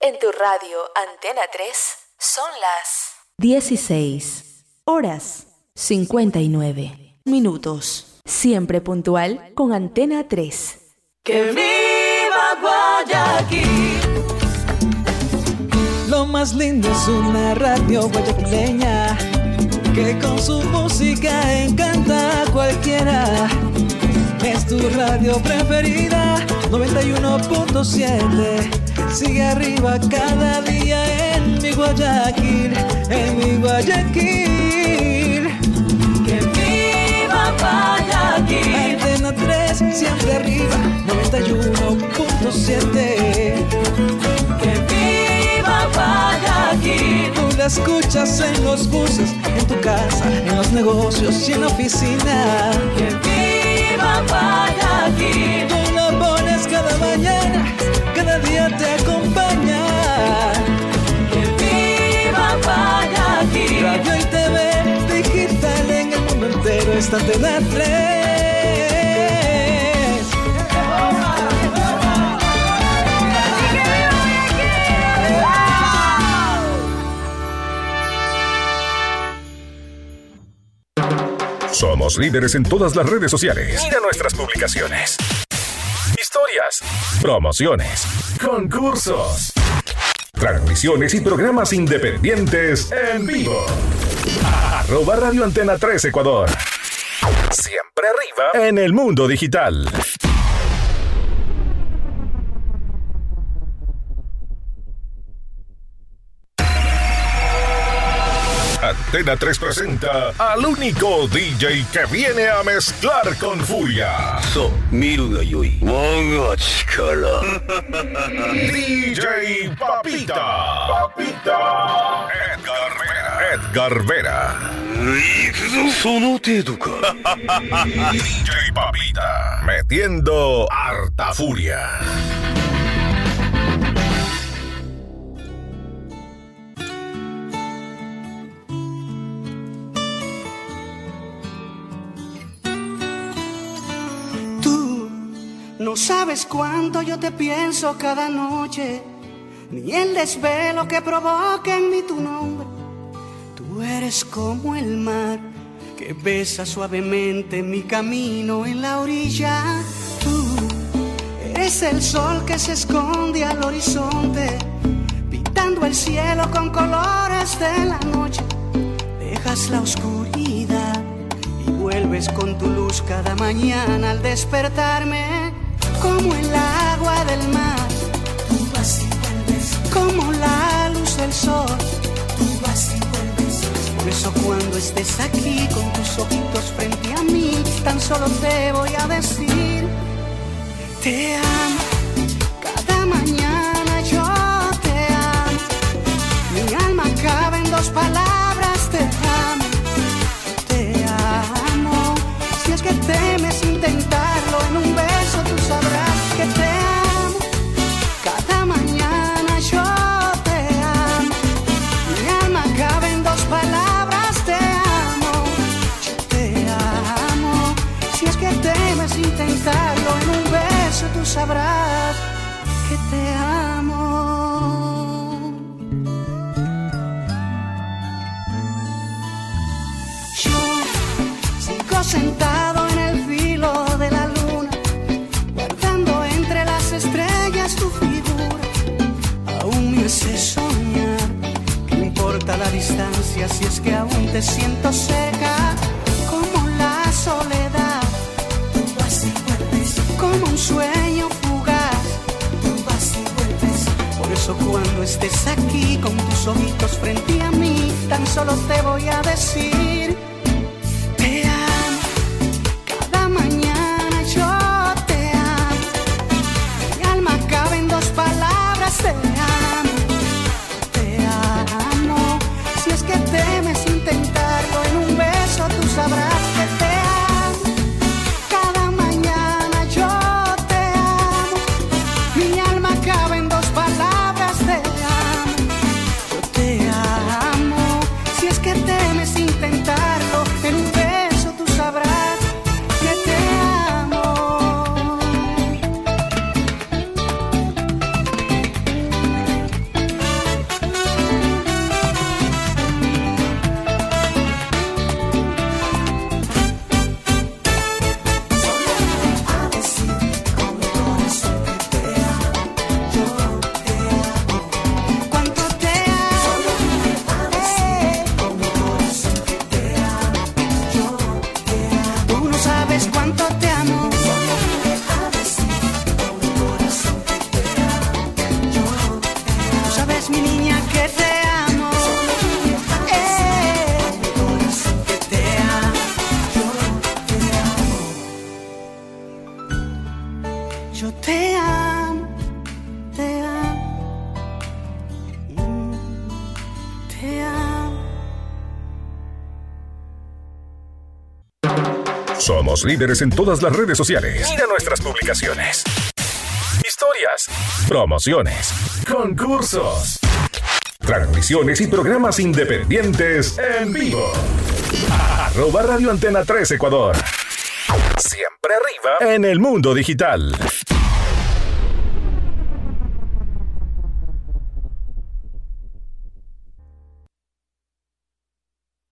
En tu radio Antena 3 son las 16:59 Siempre puntual con Antena 3. ¡Que viva Guayaquil! Lo más lindo es una radio guayaquileña que con su música encanta a cualquiera. Es tu radio preferida, 91.7. Sigue arriba cada día en mi Guayaquil, en mi Guayaquil. ¡Que viva Guayaquil! Antena 3, siempre arriba, 91.7. ¡Que viva Guayaquil! Tú la escuchas en los buses, en tu casa, en los negocios y en la oficina. ¡Que viva Guayaquil! Tú la pones cada mañana, cada día te acompaña. ¡Que viva Guayaquil! Radio y TV digital en el mundo entero está Antena 3. Somos líderes en todas las redes sociales. Mira nuestras publicaciones, historias, promociones, concursos, transmisiones y programas independientes en vivo. @Radio Antena 3 Ecuador. Siempre arriba en el mundo digital. Antena 3 presenta al único DJ que viene a mezclar con furia. DJ Papita. Edgar Vera. DJ Papita. Metiendo harta furia. No sabes cuánto yo te pienso cada noche, ni el desvelo que provoca en mí tu nombre. Tú eres como el mar que besa suavemente mi camino en la orilla. Tú eres el sol que se esconde al horizonte, pintando el cielo con colores de la noche. Dejas la oscuridad y vuelves con tu luz cada mañana al despertarme. Como el agua del mar, tú vas y vuelves. Como la luz del sol, tú vas y vuelves. Por eso cuando estés aquí con tus ojitos frente a mí, tan solo te voy a decir: te amo. Cada mañana yo te amo. Mi alma cabe en dos palabras: te amo. Te amo. Si es que temes intentarlo en un beso, tú sabrás que te amo. Cada mañana yo te amo. Mi alma cabe en dos palabras: te amo. Yo te amo. Si es que temes intentarlo en un beso, tú sabrás que te amo. Yo sigo sentado en el filo de la luna, guardando entre las estrellas tu figura. Aún me hace soñar, ¿qué importa la distancia si es que aún te siento cerca? Como la soledad, tú vas y vuelves. Como un sueño fugaz, tú vas y vuelves. Por eso cuando estés aquí con tus ojitos frente a mí, tan solo te voy a decir: te amo. Cada mañana yo te amo. Mi alma cabe en dos palabras: te amo. Te amo. Si es que temes intentarlo en un beso, tú sabrás que te amo. Cada mañana yo te amo. Mi alma cabe en dos palabras: te amo. Yo te amo. Si es que temes intentarlo Somos líderes en todas las redes sociales. Mira nuestras publicaciones, historias, promociones, concursos, transmisiones y programas independientes en vivo. @Radio Antena 3 Ecuador. Siempre arriba en el mundo digital.